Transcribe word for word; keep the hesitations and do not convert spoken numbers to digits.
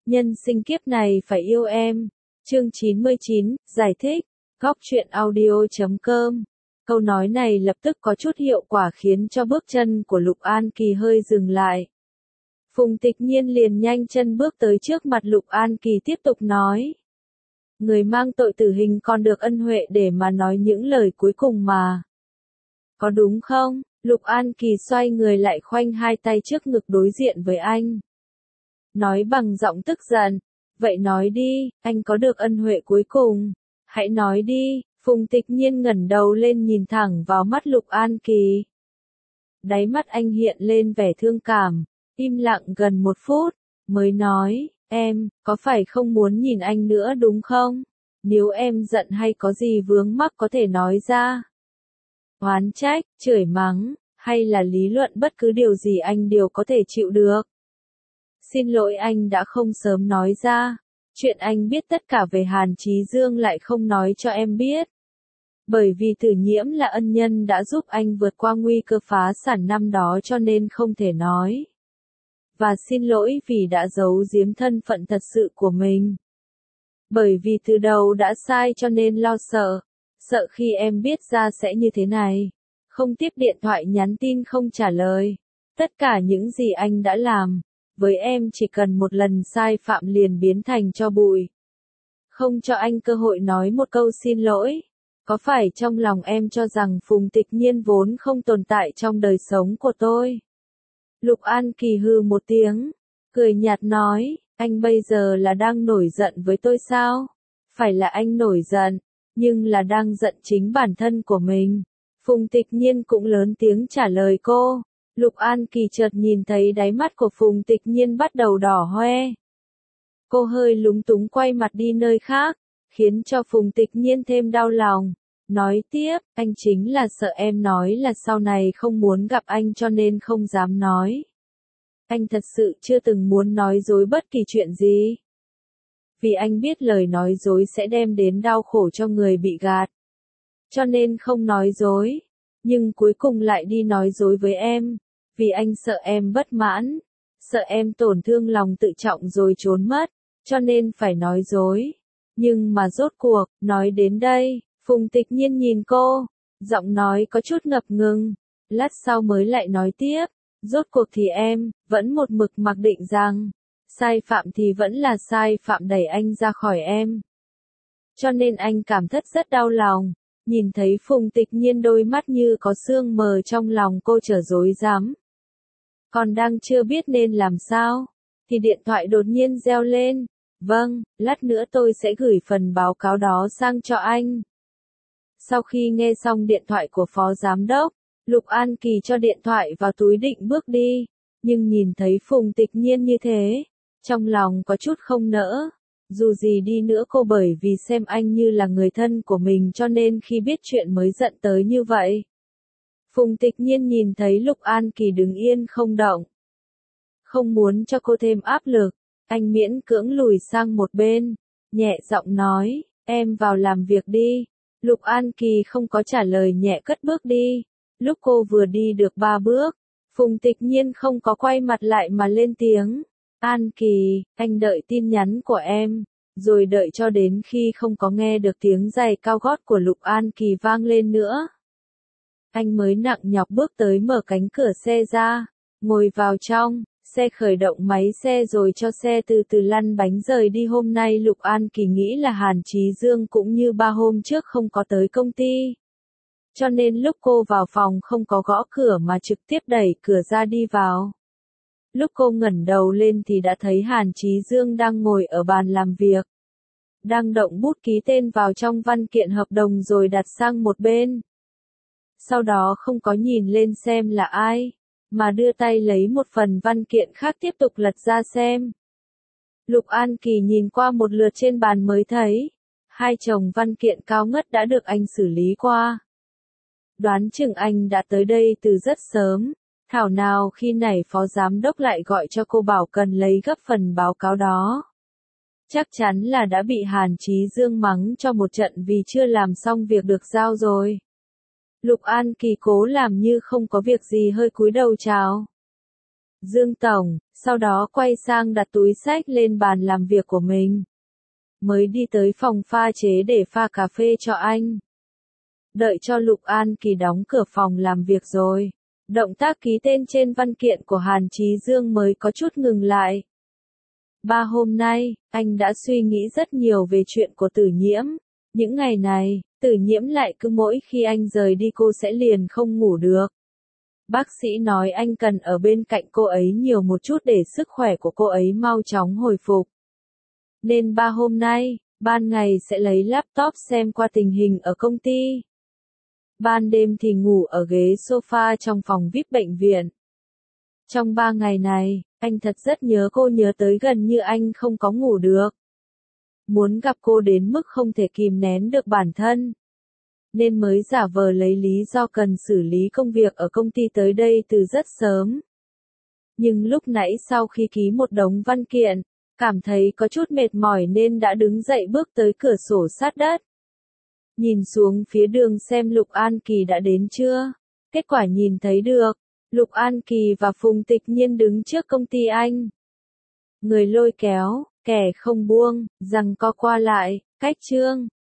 Nhân sinh kiếp này phải yêu em. Chương chín mươi chín, giải thích. Góc truyện audio chấm com. Câu nói này lập tức có chút hiệu quả khiến cho bước chân của Lục An Kỳ hơi dừng lại. Phùng Tịch Nhiên liền nhanh chân bước tới trước mặt Lục An Kỳ tiếp tục nói. Người mang tội tử hình còn được ân huệ để mà nói những lời cuối cùng mà. Có đúng không? Lục An Kỳ xoay người lại khoanh hai tay trước ngực đối diện với anh. Nói bằng giọng tức giận. Vậy nói đi, anh có được ân huệ cuối cùng. Hãy nói đi. Phùng Tịch Nhiên ngẩng đầu lên nhìn thẳng vào mắt Lục An Kỳ. Đáy mắt anh hiện lên vẻ thương cảm. Im lặng gần một phút. Mới nói, em, có phải không muốn nhìn anh nữa đúng không? Nếu em giận hay có gì vướng mắc có thể nói ra. Oán trách, chửi mắng, hay là lý luận bất cứ điều gì anh đều có thể chịu được. Xin lỗi anh đã không sớm nói ra. Chuyện anh biết tất cả về Hàn Chí Dương lại không nói cho em biết. Bởi vì Tử Nhiễm là ân nhân đã giúp anh vượt qua nguy cơ phá sản năm đó cho nên không thể nói. Và xin lỗi vì đã giấu giếm thân phận thật sự của mình. Bởi vì từ đầu đã sai cho nên lo sợ. Sợ khi em biết ra sẽ như thế này. Không tiếp điện thoại nhắn tin không trả lời. Tất cả những gì anh đã làm. Với em chỉ cần một lần sai phạm liền biến thành tro bụi. Không cho anh cơ hội nói một câu xin lỗi. Có phải trong lòng em cho rằng Phùng Tịch Nhiên vốn không tồn tại trong đời sống của tôi? Lục An Kỳ hừ một tiếng. Cười nhạt nói, anh bây giờ là đang nổi giận với tôi sao? Phải là anh nổi giận, nhưng là đang giận chính bản thân của mình. Phùng Tịch Nhiên cũng lớn tiếng trả lời cô. Lục An Kỳ chợt nhìn thấy đáy mắt của Phùng Tịch Nhiên bắt đầu đỏ hoe. Cô hơi lúng túng quay mặt đi nơi khác, khiến cho Phùng Tịch Nhiên thêm đau lòng. Nói tiếp, anh chính là sợ em nói là sau này không muốn gặp anh cho nên không dám nói. Anh thật sự chưa từng muốn nói dối bất kỳ chuyện gì. Vì anh biết lời nói dối sẽ đem đến đau khổ cho người bị gạt. Cho nên không nói dối. Nhưng cuối cùng lại đi nói dối với em. Vì anh sợ em bất mãn. Sợ em tổn thương lòng tự trọng rồi trốn mất. Cho nên phải nói dối. Nhưng mà rốt cuộc, nói đến đây, Phùng Tịch Nhiên nhìn cô. Giọng nói có chút ngập ngừng. Lát sau mới lại nói tiếp. Rốt cuộc thì em, vẫn một mực mặc định rằng. Sai phạm thì vẫn là sai phạm đẩy anh ra khỏi em. Cho nên anh cảm thấy rất đau lòng. Nhìn thấy Phùng Tịch Nhiên đôi mắt như có sương mờ trong lòng cô trở rối rắm. Còn đang chưa biết nên làm sao, thì điện thoại đột nhiên reo lên. Vâng, lát nữa tôi sẽ gửi phần báo cáo đó sang cho anh. Sau khi nghe xong điện thoại của phó giám đốc, Lục An Kỳ cho điện thoại vào túi định bước đi. Nhưng nhìn thấy Phùng Tịch Nhiên như thế, trong lòng có chút không nỡ. Dù gì đi nữa cô bởi vì xem anh như là người thân của mình cho nên khi biết chuyện mới giận tới như vậy. Phùng Tịch Nhiên nhìn thấy Lục An Kỳ đứng yên không động. Không muốn cho cô thêm áp lực, anh miễn cưỡng lùi sang một bên, nhẹ giọng nói, em vào làm việc đi. Lục An Kỳ không có trả lời nhẹ cất bước đi. Lúc cô vừa đi được ba bước, Phùng Tịch Nhiên không có quay mặt lại mà lên tiếng. An Kỳ, anh đợi tin nhắn của em, rồi đợi cho đến khi không có nghe được tiếng giày cao gót của Lục An Kỳ vang lên nữa. Anh mới nặng nhọc bước tới mở cánh cửa xe ra, ngồi vào trong, xe khởi động máy xe rồi cho xe từ từ lăn bánh rời đi. Hôm nay Lục An Kỳ nghĩ là Hàn Chí Dương cũng như ba hôm trước không có tới công ty. Cho nên lúc cô vào phòng không có gõ cửa mà trực tiếp đẩy cửa ra đi vào. Lúc cô ngẩng đầu lên thì đã thấy Hàn Chí Dương đang ngồi ở bàn làm việc. Đang động bút ký tên vào trong văn kiện hợp đồng rồi đặt sang một bên. Sau đó không có nhìn lên xem là ai, mà đưa tay lấy một phần văn kiện khác tiếp tục lật ra xem. Lục An Kỳ nhìn qua một lượt trên bàn mới thấy, hai chồng văn kiện cao ngất đã được anh xử lý qua. Đoán chừng anh đã tới đây từ rất sớm. Thảo nào khi này phó giám đốc lại gọi cho cô bảo cần lấy gấp phần báo cáo đó. Chắc chắn là đã bị Hàn Chí Dương mắng cho một trận vì chưa làm xong việc được giao rồi. Lục An Kỳ cố làm như không có việc gì hơi cúi đầu chào. Dương Tổng, Sau đó quay sang đặt túi xách lên bàn làm việc của mình. Mới đi tới phòng pha chế để pha cà phê cho anh. Đợi cho Lục An Kỳ đóng cửa phòng làm việc rồi. Động tác ký tên trên văn kiện của Hàn Chí Dương mới có chút ngừng lại. Ba hôm nay, anh đã suy nghĩ rất nhiều về chuyện của Tử Nhiễm. Những ngày này, Tử Nhiễm lại cứ mỗi khi anh rời đi cô sẽ liền không ngủ được. Bác sĩ nói anh cần ở bên cạnh cô ấy nhiều một chút để sức khỏe của cô ấy mau chóng hồi phục. Nên ba hôm nay, ban ngày sẽ lấy laptop xem qua tình hình ở công ty. Ban đêm thì ngủ ở ghế sofa trong phòng vi ai pi bệnh viện. Trong ba ngày này, anh thật rất nhớ cô, nhớ tới gần như anh không có ngủ được. Muốn gặp cô đến mức không thể kìm nén được bản thân. Nên mới giả vờ lấy lý do cần xử lý công việc ở công ty tới đây từ rất sớm. Nhưng lúc nãy sau khi ký một đống văn kiện, cảm thấy có chút mệt mỏi nên đã đứng dậy bước tới cửa sổ sát đất. Nhìn xuống phía đường xem Lục An Kỳ đã đến chưa. Kết quả nhìn thấy được, Lục An Kỳ và Phùng Tịch Nhiên đứng trước công ty anh. Người lôi kéo, kẻ không buông, giằng co qua lại, cách trương.